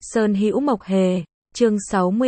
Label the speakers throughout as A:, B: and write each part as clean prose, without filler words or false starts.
A: Sơn Hữu Mộc Hề, chương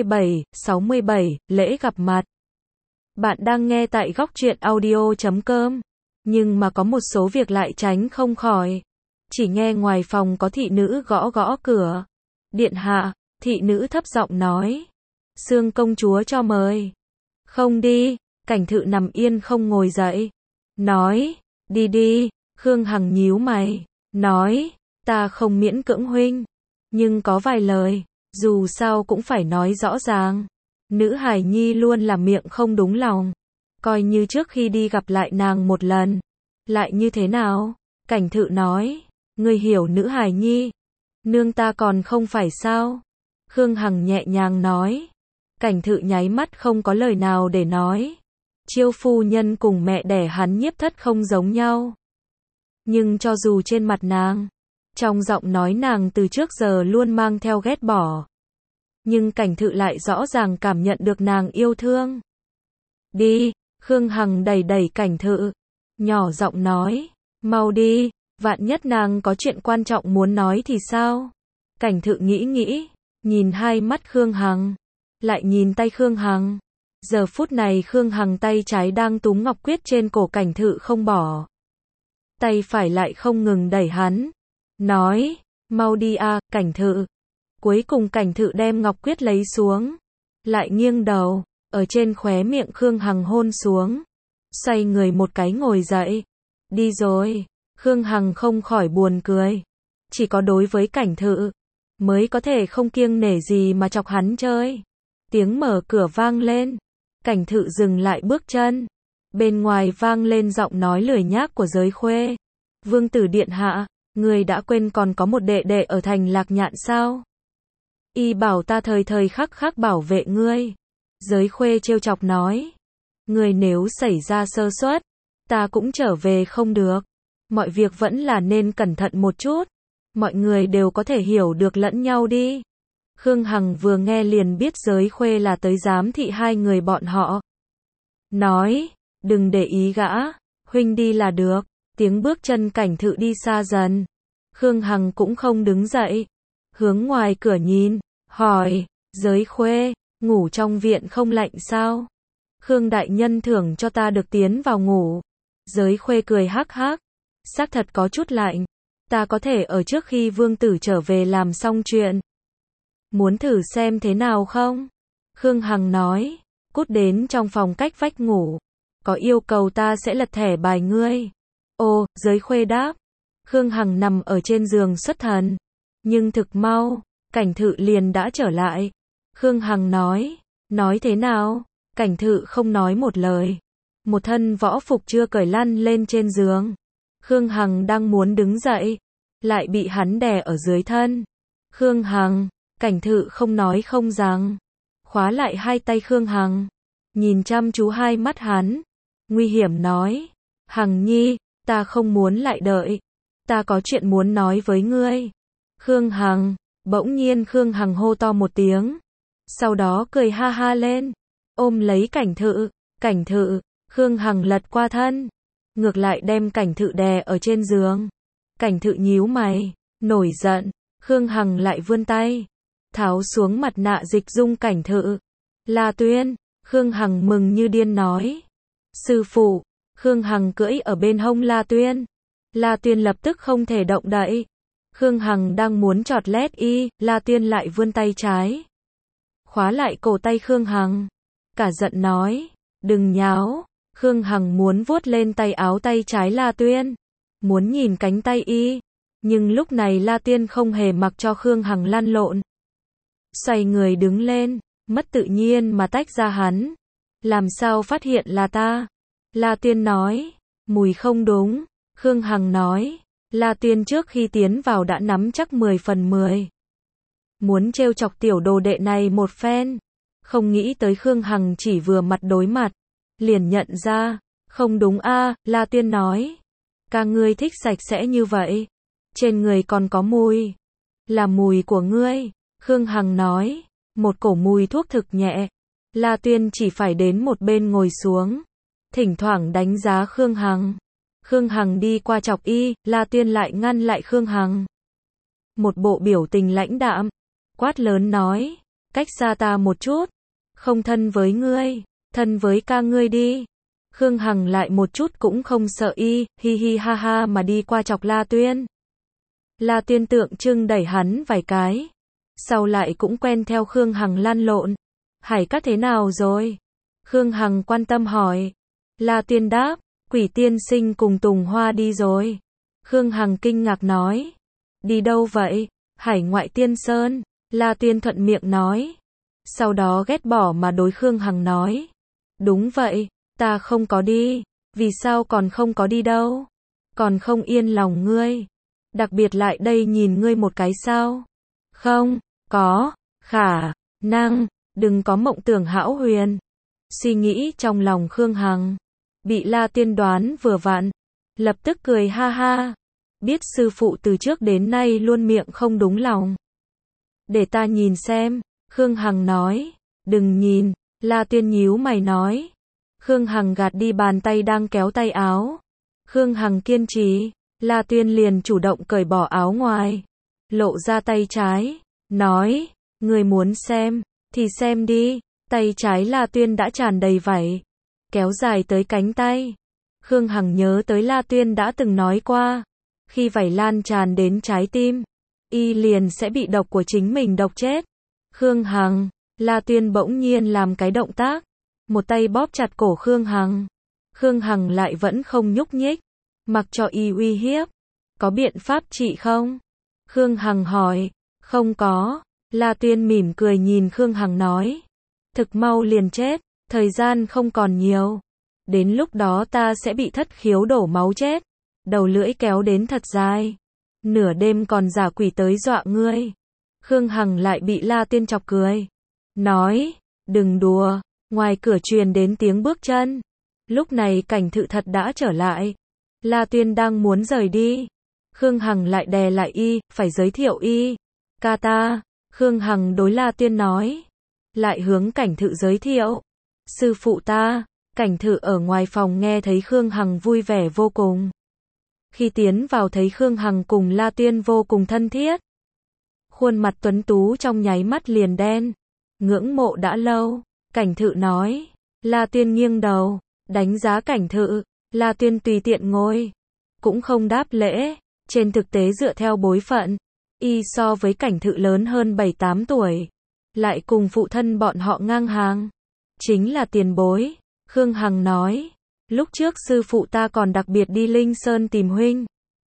A: 67, lễ gặp mặt. Bạn đang nghe tại Góc Truyện Audio.com, nhưng mà có một số việc lại tránh không khỏi. Chỉ nghe ngoài phòng có thị nữ gõ gõ cửa. Điện hạ, thị nữ thấp giọng nói. Sương công chúa cho mời. Không đi, Cảnh Thự nằm yên không ngồi dậy. Nói, đi đi, Khương Hằng nhíu mày. Nói, ta không miễn cưỡng huynh. Nhưng có vài lời, dù sao cũng phải nói rõ ràng. Nữ hài nhi luôn là miệng không đúng lòng. Coi như trước khi đi gặp lại nàng một lần. Lại như thế nào? Cảnh Thự nói. Ngươi hiểu nữ hài nhi. Nương ta còn không phải sao? Khương Hằng nhẹ nhàng nói. Cảnh Thự nháy mắt không có lời nào để nói. Chiêu phu nhân cùng mẹ đẻ hắn Nhiếp Thất không giống nhau. Nhưng cho dù trên mặt nàng, trong giọng nói nàng từ trước giờ luôn mang theo ghét bỏ. Nhưng Cảnh Thự lại rõ ràng cảm nhận được nàng yêu thương. Đi, Khương Hằng đẩy đẩy Cảnh Thự, nhỏ giọng nói, mau đi, vạn nhất nàng có chuyện quan trọng muốn nói thì sao? Cảnh Thự nghĩ, nhìn hai mắt Khương Hằng, lại nhìn tay Khương Hằng. Giờ phút này Khương Hằng tay trái đang túm ngọc quyết trên cổ Cảnh Thự không bỏ. Tay phải lại không ngừng đẩy hắn. Nói, mau đi a, Cảnh Thự. Cuối cùng Cảnh Thự đem ngọc quyết lấy xuống. Lại nghiêng đầu, ở trên khóe miệng Khương Hằng hôn xuống. Xoay người một cái ngồi dậy. Đi rồi, Khương Hằng không khỏi buồn cười. Chỉ có đối với Cảnh Thự, mới có thể không kiêng nể gì mà chọc hắn chơi. Tiếng mở cửa vang lên. Cảnh Thự dừng lại bước chân. Bên ngoài vang lên giọng nói lười nhác của Giới Khuê. Vương tử điện hạ, người đã quên còn có một đệ đệ ở thành Lạc Nhạn sao? Y bảo ta thời thời khắc khắc bảo vệ ngươi. Giới Khuê trêu chọc nói. Người nếu xảy ra sơ suất, ta cũng trở về không được. Mọi việc vẫn là nên cẩn thận một chút. Mọi người đều có thể hiểu được lẫn nhau đi. Khương Hằng vừa nghe liền biết Giới Khuê là tới giám thị hai người bọn họ. Nói, đừng để ý gã, huynh đi là được. Tiếng bước chân Cảnh Thự đi xa dần. Khương Hằng cũng không đứng dậy. Hướng ngoài cửa nhìn, hỏi, Giới Khuê, ngủ trong viện không lạnh sao? Khương đại nhân thưởng cho ta được tiến vào ngủ. Giới Khuê cười hắc hắc. Xác thật có chút lạnh. Ta có thể ở trước khi vương tử trở về làm xong chuyện. Muốn thử xem thế nào không? Khương Hằng nói, cút đến trong phòng cách vách ngủ. Có yêu cầu ta sẽ lật thẻ bài ngươi. Ồ, Giới Khuê đáp. Khương Hằng nằm ở trên giường xuất thần. Nhưng thực mau, Cảnh Thự liền đã trở lại. Khương Hằng nói thế nào? Cảnh Thự không nói một lời. Một thân võ phục chưa cởi lăn lên trên giường. Khương Hằng đang muốn đứng dậy, lại bị hắn đè ở dưới thân. Khương Hằng, Cảnh Thự không nói không rằng. Khóa lại hai tay Khương Hằng. Nhìn chăm chú hai mắt hắn. Nguy hiểm nói. Hằng nhi, ta không muốn lại đợi. Ta có chuyện muốn nói với ngươi. Khương Hằng, bỗng nhiên Khương Hằng hô to một tiếng. Sau đó cười ha ha lên. Ôm lấy Cảnh Thự, Khương Hằng lật qua thân. Ngược lại đem Cảnh Thự đè ở trên giường. Cảnh Thự nhíu mày, nổi giận. Khương Hằng lại vươn tay. Tháo xuống mặt nạ dịch dung Cảnh Thự. La Tuyên, Khương Hằng mừng như điên nói. Sư phụ, Khương Hằng cưỡi ở bên hông La Tuyên. La Tuyên lập tức không thể động đậy. Khương Hằng đang muốn chọt lét y, La Tuyên lại vươn tay trái. Khóa lại cổ tay Khương Hằng. Cả giận nói, đừng nháo. Khương Hằng muốn vuốt lên tay áo tay trái La Tuyên. Muốn nhìn cánh tay y. Nhưng lúc này La Tuyên không hề mặc cho Khương Hằng lăn lộn. Xoay người đứng lên, mất tự nhiên mà tách ra hắn. Làm sao phát hiện là ta? La Tuyên nói, mùi không đúng. Khương Hằng nói, La Tuyên trước khi tiến vào đã nắm chắc 10 phần 10. Muốn trêu chọc tiểu đồ đệ này một phen. Không nghĩ tới Khương Hằng chỉ vừa mặt đối mặt. Liền nhận ra, không đúng a, La Tuyên nói. Ca ngươi thích sạch sẽ như vậy. Trên người còn có mùi. Là mùi của ngươi. Khương Hằng nói, một cổ mùi thuốc thực nhẹ. La Tuyên chỉ phải đến một bên ngồi xuống. Thỉnh thoảng đánh giá Khương Hằng. Khương Hằng đi qua chọc y, La Tuyên lại ngăn lại Khương Hằng. Một bộ biểu tình lãnh đạm. quát lớn nói, cách xa ta một chút, không thân với ngươi, thân với ca ngươi đi. Khương Hằng lại một chút cũng không sợ y, hi hi ha ha mà đi qua chọc La Tuyên. La Tuyên tượng trưng đẩy hắn vài cái, sau lại cũng quen theo Khương Hằng lăn lộn. Hải Các thế nào rồi? Khương Hằng quan tâm hỏi. La Tuyên đáp, Quỷ tiên sinh cùng Tùng Hoa đi rồi. Khương Hằng kinh ngạc nói, đi đâu vậy? Hải ngoại Tiên Sơn. La Tuyên thuận miệng nói. Sau đó ghét bỏ mà đối Khương Hằng nói, đúng vậy, ta không có đi. Vì sao còn không có đi đâu? Còn không yên lòng ngươi. Đặc biệt lại đây nhìn ngươi một cái sao? Không, có, khả năng, đừng có mộng tưởng hão huyền. Suy nghĩ trong lòng Khương Hằng, bị La Tuyên đoán vừa vặn, lập tức cười ha ha. Biết sư phụ từ trước đến nay luôn miệng không đúng lòng. Để ta nhìn xem, Khương Hằng nói, đừng nhìn. La Tuyên nhíu mày nói. Khương Hằng gạt đi bàn tay đang kéo tay áo. Khương Hằng kiên trì, La Tuyên liền chủ động cởi bỏ áo ngoài, lộ ra tay trái, nói, người muốn xem, thì xem đi. Tay trái La Tuyên đã tràn đầy vảy, kéo dài tới cánh tay. Khương Hằng nhớ tới La Tuyên đã từng nói qua, khi vảy lan tràn đến trái tim, y liền sẽ bị độc của chính mình độc chết. Khương Hằng, La Tuyên bỗng nhiên làm cái động tác, một tay bóp chặt cổ Khương Hằng. Khương Hằng lại vẫn không nhúc nhích, mặc cho y uy hiếp. Có biện pháp trị không? Khương Hằng hỏi. Không có. La Tuyên mỉm cười nhìn Khương Hằng nói, thực mau liền chết, thời gian không còn nhiều. Đến lúc đó ta sẽ bị thất khiếu đổ máu chết, đầu lưỡi kéo đến thật dài. Nửa đêm còn giả quỷ tới dọa ngươi. Khương Hằng lại bị La Tuyên chọc cười, nói, đừng đùa. Ngoài cửa truyền đến tiếng bước chân. Lúc này Cảnh Thự thật đã trở lại. La Tuyên đang muốn rời đi, Khương Hằng lại đè lại y, phải giới thiệu y. Ca ta. Khương Hằng đối La Tuyên nói, lại hướng Cảnh Thự giới thiệu, sư phụ ta. Cảnh Thự ở ngoài phòng nghe thấy Khương Hằng vui vẻ vô cùng. Khi tiến vào thấy Khương Hằng cùng La Tuyên vô cùng thân thiết, khuôn mặt tuấn tú trong nháy mắt liền đen. Ngưỡng mộ đã lâu. Cảnh Thự nói. La Tuyên nghiêng đầu, đánh giá Cảnh Thự. La Tuyên tùy tiện ngồi, cũng không đáp lễ. Trên thực tế dựa theo bối phận, y so với Cảnh Thự lớn hơn 7-8 tuổi, lại cùng phụ thân bọn họ ngang hàng, chính là tiền bối. Khương Hằng nói, lúc trước sư phụ ta còn đặc biệt đi Linh Sơn tìm huynh.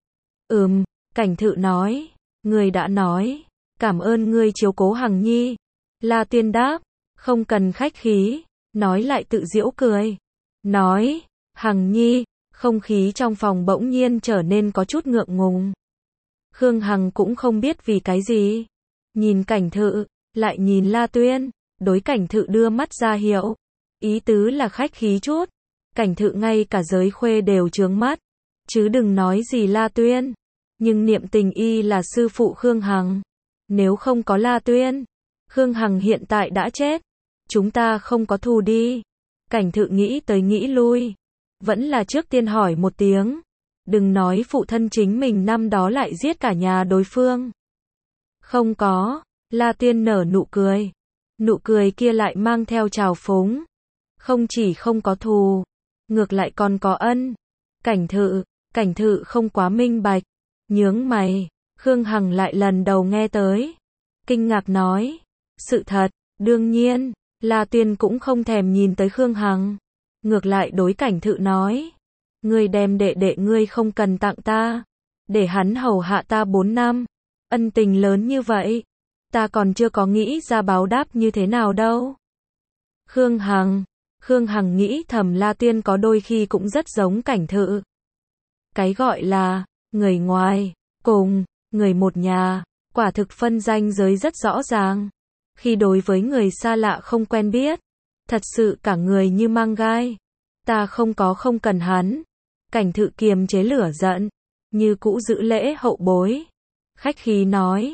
A: Cảnh Thự nói, người đã nói, cảm ơn ngươi chiếu cố Hằng nhi. La Tuyên đáp, không cần khách khí, nói lại tự giễu cười, nói, Hằng nhi. Không khí trong phòng bỗng nhiên trở nên có chút ngượng ngùng. Khương Hằng cũng không biết vì cái gì, nhìn Cảnh Thự, lại nhìn La Tuyên, đối Cảnh Thự đưa mắt ra hiệu, ý tứ là khách khí chút. Cảnh Thự ngay cả giới khuê đều trướng mắt, chứ đừng nói gì La Tuyên. Nhưng niệm tình y là sư phụ Khương Hằng, nếu không có La Tuyên, Khương Hằng hiện tại đã chết. Chúng ta không có thù đi. Cảnh Thự nghĩ tới nghĩ lui, vẫn là trước tiên hỏi một tiếng, đừng nói phụ thân chính mình năm đó lại giết cả nhà đối phương. Không có. La Tuyên nở nụ cười, nụ cười kia lại mang theo trào phúng. Không chỉ không có thù, ngược lại còn có ân. Cảnh Thự không quá minh bạch, nhướng mày. Khương Hằng lại lần đầu nghe tới, kinh ngạc nói, sự thật. Đương nhiên. La Tuyên cũng không thèm nhìn tới Khương Hằng, ngược lại đối Cảnh Thự nói, ngươi đem đệ đệ ngươi không cần tặng ta, để hắn hầu hạ ta 4 năm, ân tình lớn như vậy, ta còn chưa có nghĩ ra báo đáp như thế nào đâu. Khương Hằng nghĩ thầm La Tuyên có đôi khi cũng rất giống Cảnh Thự. Cái gọi là người ngoài cùng người một nhà, quả thực phân ranh giới rất rõ ràng. Khi đối với người xa lạ không quen biết, thật sự cả người như mang gai. Ta không cần hắn. Cảnh Thự kiềm chế lửa giận, như cũ giữ lễ hậu bối, khách khí nói,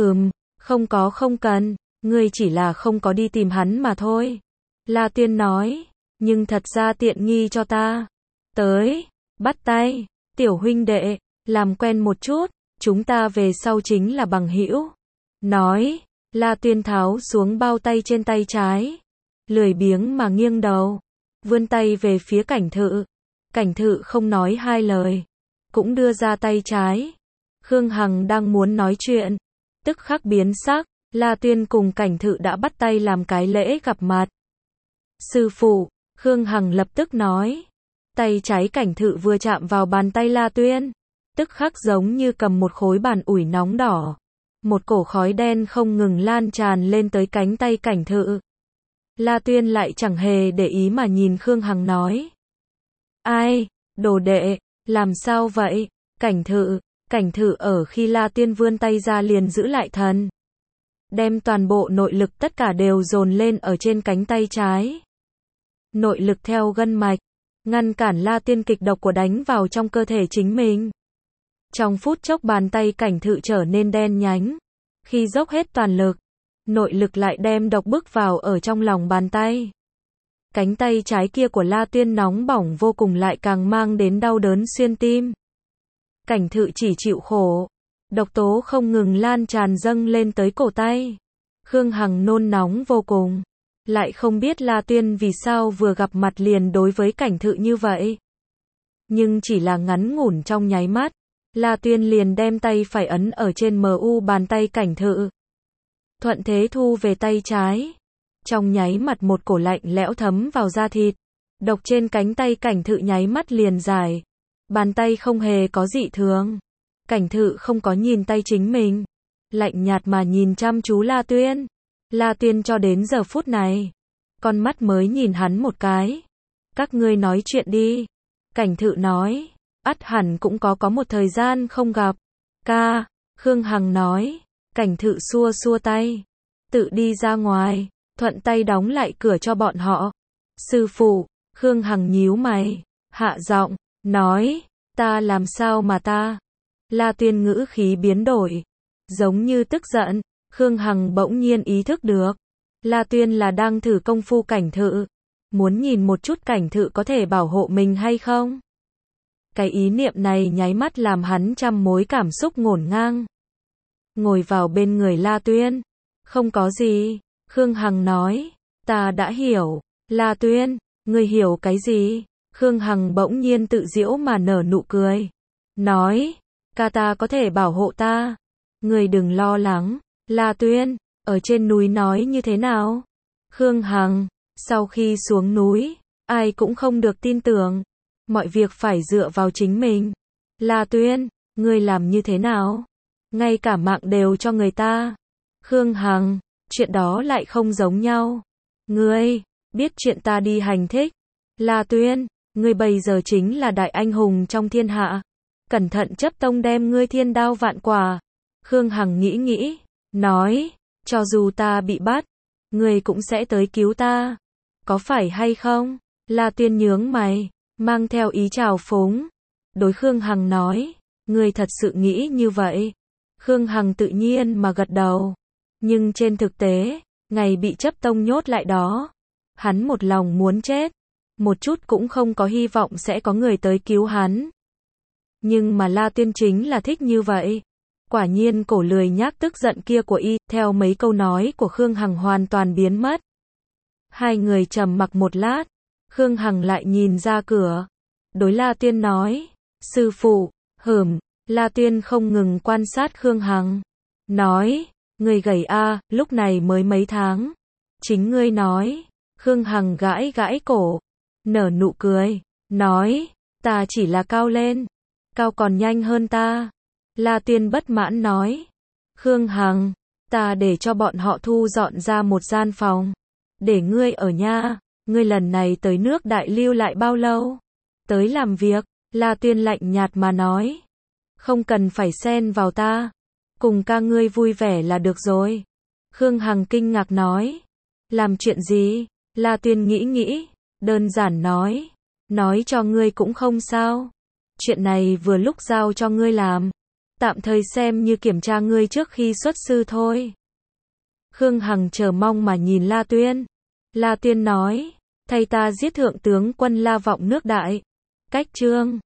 A: không cần, ngươi chỉ là không có đi tìm hắn mà thôi. La Tuyên nói, nhưng thật ra tiện nghi cho ta. Tới, bắt tay, tiểu huynh đệ, làm quen một chút, chúng ta về sau chính là bằng hữu. Nói, La Tuyên tháo xuống bao tay trên tay trái, lười biếng mà nghiêng đầu, vươn tay về phía Cảnh Thự. Cảnh Thự không nói hai lời, cũng đưa ra tay trái. Khương Hằng đang muốn nói chuyện, tức khắc biến sắc, La Tuyên cùng Cảnh Thự đã bắt tay làm cái lễ gặp mặt. Sư phụ, Khương Hằng lập tức nói. Tay trái Cảnh Thự vừa chạm vào bàn tay La Tuyên, tức khắc giống như cầm một khối bàn ủi nóng đỏ. Một cổ khói đen không ngừng lan tràn lên tới cánh tay Cảnh Thự. La Tuyên lại chẳng hề để ý mà nhìn Khương Hằng nói. Ai, đồ đệ, làm sao vậy? Cảnh Thự ở khi La Tuyên vươn tay ra liền giữ lại thần. Đem toàn bộ nội lực tất cả đều dồn lên ở trên cánh tay trái. Nội lực theo gân mạch, ngăn cản La Tuyên kịch độc của đánh vào trong cơ thể chính mình. Trong phút chốc bàn tay Cảnh Thự trở nên đen nhánh. Khi dốc hết toàn lực, nội lực lại đem độc bức vào ở trong lòng bàn tay. Cánh tay trái kia của La Tuyên nóng bỏng vô cùng lại càng mang đến đau đớn xuyên tim. Cảnh Thự chỉ chịu khổ. Độc tố không ngừng lan tràn dâng lên tới cổ tay. Khương Hằng nôn nóng vô cùng. Lại không biết La Tuyên vì sao vừa gặp mặt liền đối với Cảnh Thự như vậy. Nhưng chỉ là ngắn ngủn trong nháy mắt, La Tuyên liền đem tay phải ấn ở trên mu bàn tay Cảnh Thự. Thuận thế thu về tay trái. Trong nháy mắt một cổ lạnh lẽo thấm vào da thịt. Độc trên cánh tay Cảnh Thự nháy mắt liền giải. Bàn tay không hề có dị thường. Cảnh Thự không có nhìn tay chính mình. Lạnh nhạt mà nhìn chăm chú La Tuyên. La Tuyên cho đến giờ phút này, con mắt mới nhìn hắn một cái. Các ngươi nói chuyện đi. Cảnh Thự nói. Ắt hẳn cũng có một thời gian không gặp. Ca, Khương Hằng nói. Cảnh Thự xua xua tay. Tự đi ra ngoài, thuận tay đóng lại cửa cho bọn họ. Sư phụ, Khương Hằng nhíu mày, hạ giọng, nói. Ta làm sao mà ta? La Tuyên ngữ khí biến đổi. Giống như tức giận. Khương Hằng bỗng nhiên ý thức được. La Tuyên là đang thử công phu Cảnh Thự. Muốn nhìn một chút Cảnh Thự có thể bảo hộ mình hay không? Cái ý niệm này nháy mắt làm hắn trăm mối cảm xúc ngổn ngang. Ngồi vào bên người La Tuyên. Không có gì. Khương Hằng nói. Ta đã hiểu. La Tuyên, ngươi hiểu cái gì? Khương Hằng bỗng nhiên tự giễu mà nở nụ cười. Nói. Ca ta có thể bảo hộ ta. Ngươi đừng lo lắng. La Tuyên, ở trên núi nói như thế nào? Khương Hằng, sau khi xuống núi, ai cũng không được tin tưởng. Mọi việc phải dựa vào chính mình. La Tuyên, ngươi làm như thế nào? Ngay cả mạng đều cho người ta. Khương Hằng, chuyện đó lại không giống nhau. Ngươi, biết chuyện ta đi hành thích. La Tuyên, ngươi bây giờ chính là đại anh hùng trong thiên hạ. Cẩn thận chấp tông đem ngươi thiên đao vạn quả. Khương Hằng nghĩ, nói, cho dù ta bị bắt, ngươi cũng sẽ tới cứu ta. Có phải hay không? La Tuyên nhướng mày, mang theo ý trào phúng. Đối Khương Hằng nói, ngươi thật sự nghĩ như vậy? Khương Hằng tự nhiên mà gật đầu. Nhưng trên thực tế, ngày bị chấp tông nhốt lại đó, hắn một lòng muốn chết. Một chút cũng không có hy vọng sẽ có người tới cứu hắn. Nhưng mà La Tuyên chính là thích như vậy. Quả nhiên cổ lười nhác tức giận kia của y, theo mấy câu nói của Khương Hằng hoàn toàn biến mất. Hai người trầm mặc một lát, Khương Hằng lại nhìn ra cửa. Đối La Tuyên nói, sư phụ, La Tuyên không ngừng quan sát Khương Hằng. Nói, người gầy a, lúc này mới mấy tháng. Chính ngươi nói. Khương Hằng gãi gãi cổ, nở nụ cười, nói, ta chỉ là cao lên. Cao còn nhanh hơn ta. La Tuyên bất mãn nói. Khương Hằng, ta để cho bọn họ thu dọn ra một gian phòng. Để ngươi ở nha. Ngươi lần này tới nước Đại Lưu lại bao lâu? Tới làm việc. La Tuyên lạnh nhạt mà nói. Không cần phải xen vào ta. Cùng ca ngươi vui vẻ là được rồi. Khương Hằng kinh ngạc nói. Làm chuyện gì? La Tuyên nghĩ, đơn giản nói. Nói cho ngươi cũng không sao. Chuyện này vừa lúc giao cho ngươi làm. Tạm thời xem như kiểm tra ngươi trước khi xuất sư thôi. Khương Hằng chờ mong mà nhìn La Tuyên. La Tuyên nói, thay ta giết thượng tướng quân La Vọng nước Đại. Cách chương